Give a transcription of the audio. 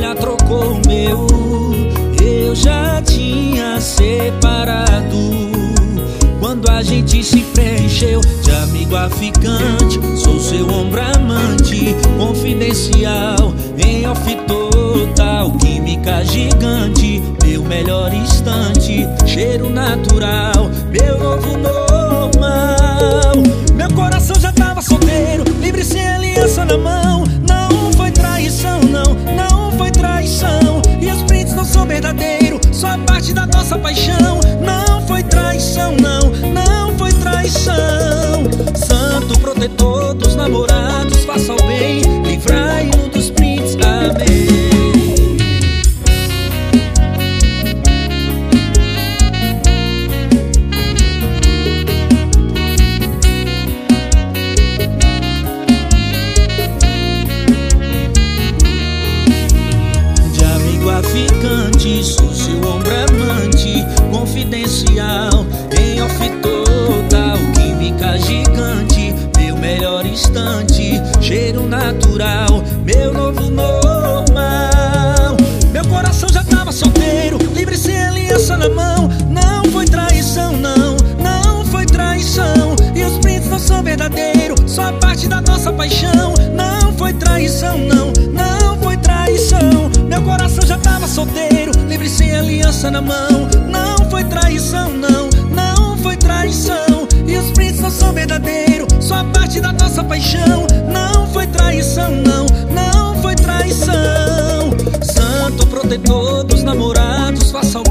já trocou o meu. Eu já tinha separado quando a gente se preencheu de amigo a ficante. Sou seu ombro amante, confidencial, em off total, química gigante, meu melhor instante, cheiro natural, meu novo normal. Meu coração já tava solteiro, livre sem aliança na mão. Não foi traição, não, não foi traição. E os prints não são verdadeiros, só parte da nossa paixão. Não foi traição, não, não foi traição. Santo protetor dos namorados, faça o bem, livrai-no dos prints, amém. Ficante, sou seu ombro amante, confidencial, em off total, química gigante, meu melhor instante, cheiro natural, meu novo normal. Meu coração já tava solteiro, livre sem aliança na mão. Não foi traição, não, não foi traição. E os prints não são verdadeiros, só parte da nossa paixão. Não foi traição, não, não foi traição. Meu coração já tava solteiro, livre sem aliança na mão. Não foi traição, não, não foi traição. E os prints não são verdadeiros, só parte da nossa paixão. Não foi traição, não, não foi traição. Santo protetor dos namorados, faça o